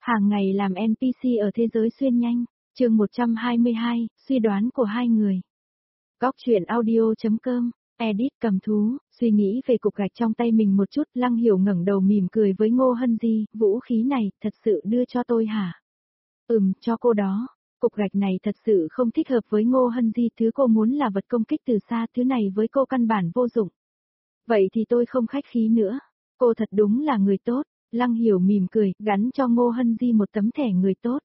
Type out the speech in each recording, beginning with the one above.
Hàng ngày làm NPC ở thế giới xuyên nhanh, chương 122, suy đoán của hai người. Góc truyện audio.com, edit cầm thú, suy nghĩ về cục gạch trong tay mình một chút, Lăng Hiểu ngẩng đầu mỉm cười với Ngô Hân Di, vũ khí này, thật sự đưa cho tôi hả? Cho cô đó. Cục gạch này thật sự không thích hợp với Ngô Hân Di, thứ cô muốn là vật công kích từ xa, thứ này với cô căn bản vô dụng. Vậy thì tôi không khách khí nữa. Cô thật đúng là người tốt. Lăng Hiểu mỉm cười, gắn cho Ngô Hân Di một tấm thẻ người tốt.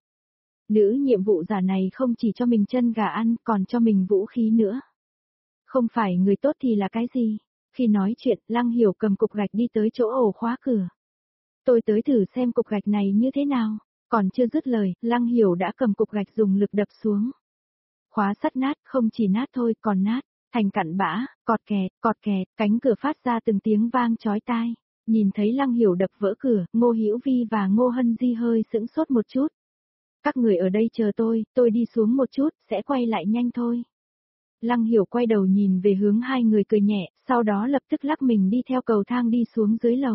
Nữ nhiệm vụ giả này không chỉ cho mình chân gà ăn, còn cho mình vũ khí nữa. Không phải người tốt thì là cái gì? Khi nói chuyện, Lăng Hiểu cầm cục gạch đi tới chỗ ổ khóa cửa. Tôi tới thử xem cục gạch này như thế nào. Còn chưa dứt lời, Lăng Hiểu đã cầm cục gạch dùng lực đập xuống. Khóa sắt nát, không chỉ nát thôi, còn nát, thành cặn bã, cọt kẹt, cánh cửa phát ra từng tiếng vang chói tai. Nhìn thấy Lăng Hiểu đập vỡ cửa, Ngô Hữu Vi và Ngô Hân Di hơi sững sốt một chút. Các người ở đây chờ tôi đi xuống một chút, sẽ quay lại nhanh thôi. Lăng Hiểu quay đầu nhìn về hướng hai người cười nhẹ, sau đó lập tức lắc mình đi theo cầu thang đi xuống dưới lầu.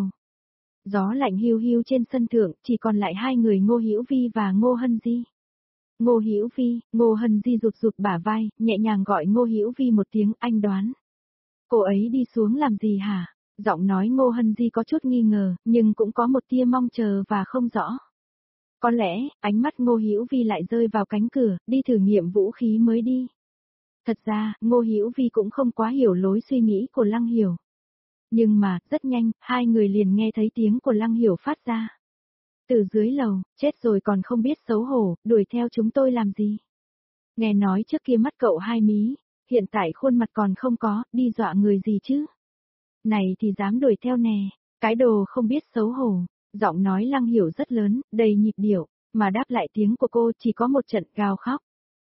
Gió lạnh hiu hiu trên sân thượng, chỉ còn lại hai người Ngô Hữu Vi và Ngô Hân Di. Ngô Hữu Vi, Ngô Hân Di rụt rụt bả vai, nhẹ nhàng gọi Ngô Hữu Vi một tiếng, anh đoán. Cô ấy đi xuống làm gì hả? Giọng nói Ngô Hân Di có chút nghi ngờ, nhưng cũng có một tia mong chờ và không rõ. Có lẽ, ánh mắt Ngô Hữu Vi lại rơi vào cánh cửa, đi thử nghiệm vũ khí mới đi. Thật ra, Ngô Hữu Vi cũng không quá hiểu lối suy nghĩ của Lăng Hiểu. Nhưng mà, rất nhanh, hai người liền nghe thấy tiếng của Lăng Hiểu phát ra. Từ dưới lầu, chết rồi còn không biết xấu hổ, đuổi theo chúng tôi làm gì? Nghe nói trước kia mắt cậu hai mí, hiện tại khuôn mặt còn không có, đi dọa người gì chứ? Này thì dám đuổi theo nè, cái đồ không biết xấu hổ. Giọng nói Lăng Hiểu rất lớn, đầy nhịp điệu, mà đáp lại tiếng của cô chỉ có một trận gào khóc.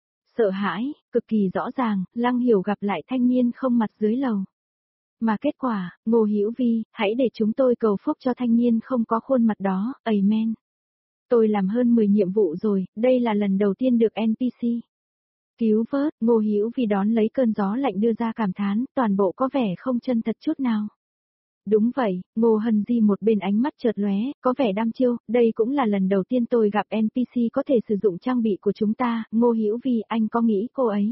Sợ hãi, cực kỳ rõ ràng, Lăng Hiểu gặp lại thanh niên không mặt dưới lầu. Mà kết quả, Ngô Hữu Vi, hãy để chúng tôi cầu phúc cho thanh niên không có khuôn mặt đó, amen. Tôi làm hơn 10 nhiệm vụ rồi, đây là lần đầu tiên được NPC. Cứu vớt, Ngô Hữu Vi đón lấy cơn gió lạnh đưa ra cảm thán, toàn bộ có vẻ không chân thật chút nào. Đúng vậy, Ngô Hân Di một bên ánh mắt chợt lóe, có vẻ đăm chiêu, đây cũng là lần đầu tiên tôi gặp NPC có thể sử dụng trang bị của chúng ta, Ngô Hữu Vi, anh có nghĩ cô ấy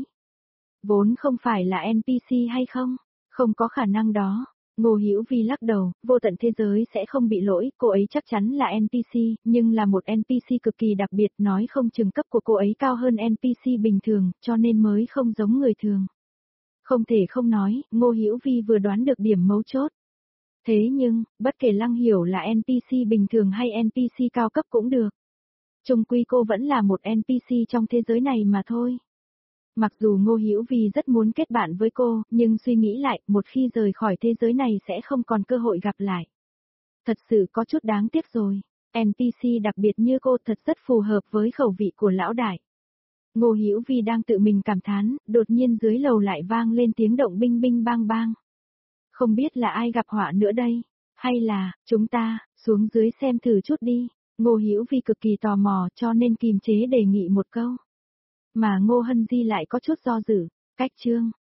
vốn không phải là NPC hay không? Không có khả năng đó. Ngô Hữu Vi lắc đầu, vô tận thế giới sẽ không bị lỗi, cô ấy chắc chắn là NPC, nhưng là một NPC cực kỳ đặc biệt, nói không chừng cấp của cô ấy cao hơn NPC bình thường, cho nên mới không giống người thường. Không thể không nói, Ngô Hữu Vi vừa đoán được điểm mấu chốt. Thế nhưng, bất kể Lăng Hiểu là NPC bình thường hay NPC cao cấp cũng được. Chung quy cô vẫn là một NPC trong thế giới này mà thôi. Mặc dù Ngô Hữu Vi rất muốn kết bạn với cô, nhưng suy nghĩ lại, một khi rời khỏi thế giới này sẽ không còn cơ hội gặp lại. Thật sự có chút đáng tiếc rồi. NPC đặc biệt như cô thật rất phù hợp với khẩu vị của lão đại. Ngô Hữu Vi đang tự mình cảm thán, đột nhiên dưới lầu lại vang lên tiếng động binh binh bang bang. Không biết là ai gặp họa nữa đây, hay là, chúng ta, xuống dưới xem thử chút đi. Ngô Hữu Vi cực kỳ tò mò cho nên kìm chế đề nghị một câu. Mà Ngô Hân Di lại có chút do dự, cách chương,